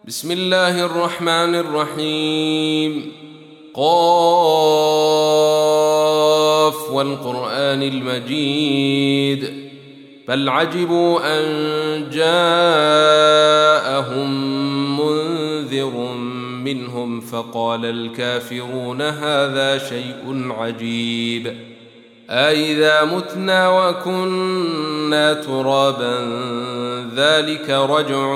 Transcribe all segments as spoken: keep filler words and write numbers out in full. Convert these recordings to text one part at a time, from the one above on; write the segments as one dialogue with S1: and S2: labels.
S1: بسم الله الرحمن الرحيم. قاف والقرآن المجيد بل عجبوا أن جاءهم منذر منهم فقال الكافرون هذا شيء عجيب أإذا متنا وكنا ترابا ذلك رجع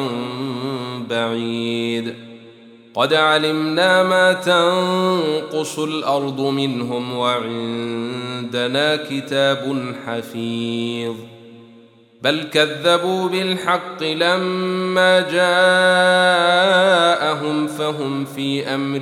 S1: بعيد قد علمنا ما تنقص الأرض منهم وعندنا كتاب حفيظ بل كذبوا بالحق لما جاءهم فهم في أمر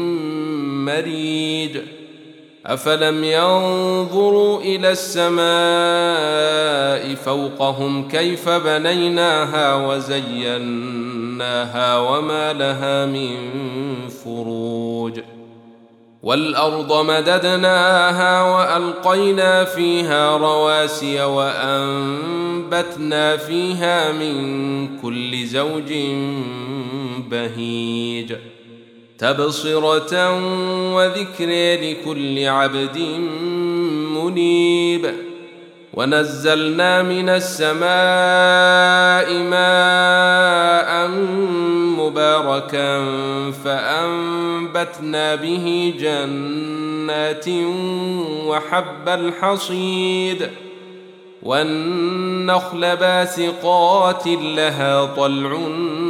S1: مريج أفلم ينظروا إلى السماء فوقهم كيف بنيناها وزيناها وما لها من فروج والأرض مددناها وألقينا فيها رواسي وأنبتنا فيها من كل زوج بهيج تبصرة وذكر لكل عبد منيب ونزلنا من السماء ماء مباركا فأنبتنا به جنات وحب الحصيد والنخل باسقات لها طلع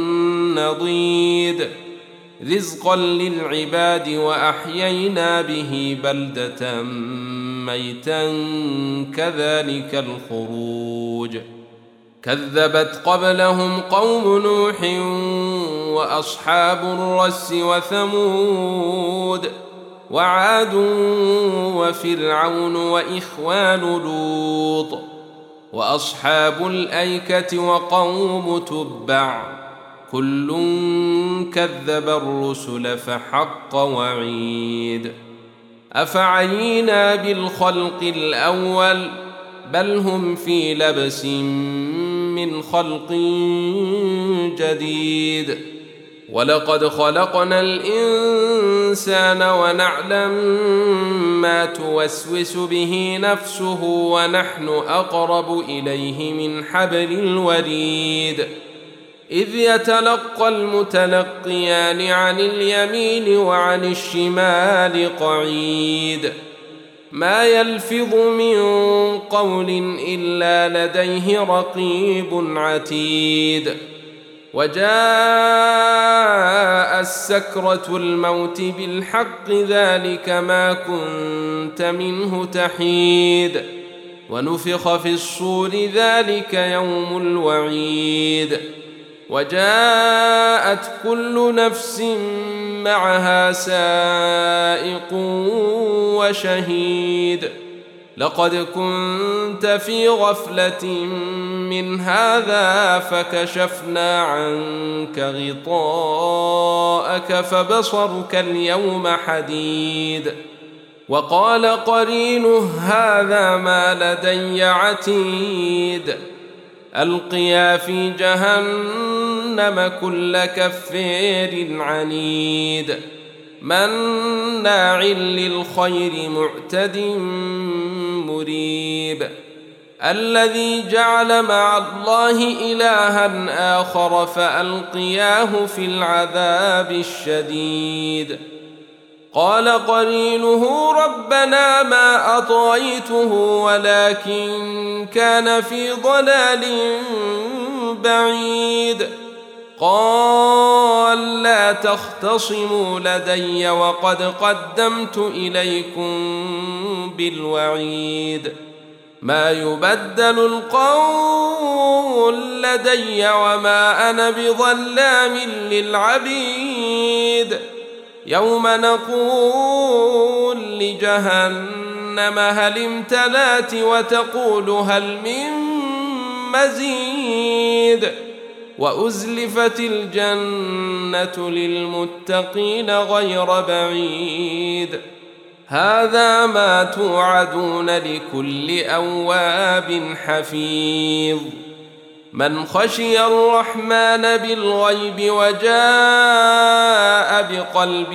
S1: نضيد رزقا للعباد وأحيينا به بلدة ميتا كذلك الخروج كذبت قبلهم قوم نوح وأصحاب الرس وثمود وعاد وفرعون وإخوان لوط وأصحاب الأيكة وقوم تبع كل كذب الرسل فحق وعيد أفعينا بالخلق الأول بل هم في لبس من خلق جديد ولقد خلقنا الإنسان ونعلم ما توسوس به نفسه ونحن أقرب إليه من حبل الوريد إذ يتلقى المتلقيان عن اليمين وعن الشمال قعيد ما يلفظ من قول إلا لديه رقيب عتيد وجاء السكرة الموت بالحق ذلك ما كنت منه تحيد ونفخ في الصور ذلك يوم الوعيد وجاءت كل نفس معها سائق وشهيد لقد كنت في غفلة من هذا فكشفنا عنك غطاءك فبصرك اليوم حديد وقال قرينه هذا ما لدي عتيد ألقيا في جهنم كل كفار عنيد مناع للخير معتد مريب الذي جعل مع الله إلها آخر فألقياه في العذاب الشديد قال قرينه ربنا ما أطغيته ولكن كان في ضلال بعيد قال لا تختصموا لدي وقد قدمت إليكم بالوعيد ما يبدل القول لدي وما أنا بظلام للعبيد يوم نقول لجهنم هل امتلأت وتقول هل من مزيد وأزلفت الجنة للمتقين غير بعيد هذا ما توعدون لكل أواب حفيظ من خشي الرحمن بالغيب وجاء بقلب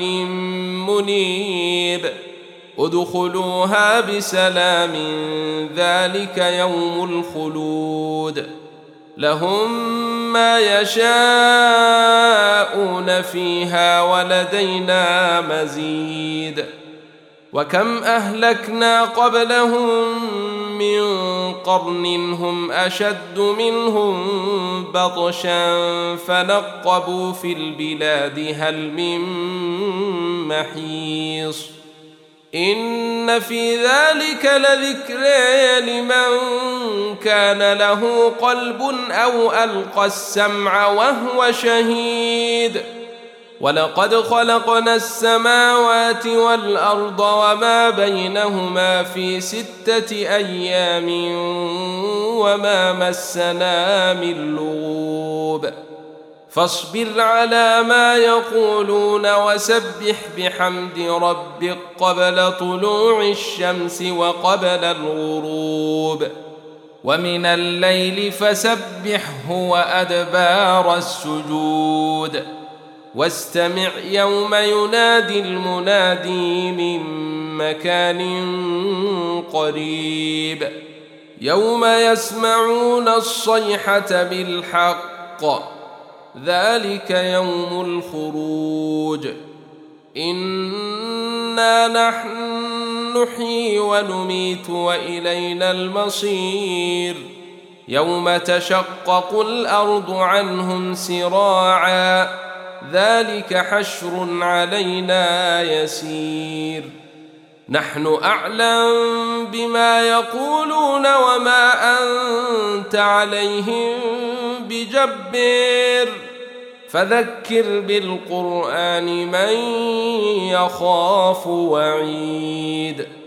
S1: منيب ادخلوها بسلام ذلك يوم الخلود لهم ما يشاءون فيها ولدينا مزيد وكم أهلكنا قبلهم من قرن هم أشد منهم بطشا فنقبوا في البلاد هل من محيص إن في ذلك لذكرى لمن كان له قلب أو ألقى السمع وهو شهيد ولقد خلقنا السماوات والأرض وما بينهما في ستة أيام وما مسنا من لغوب فاصبر على ما يقولون وسبح بحمد ربك قبل طلوع الشمس وقبل الغروب ومن الليل فسبحه وأدبار السجود واستمع يوم ينادي المنادي من مكان قريب يوم يسمعون الصيحة بالحق ذلك يوم الخروج إنا نحن نحيي ونميت وإلينا المصير يوم تشقق الأرض عنهم سراعا ذلك حشر علينا يسير نحن أعلم بما يقولون وما أنت عليهم بجبار فذكر بالقرآن من يخاف وعيد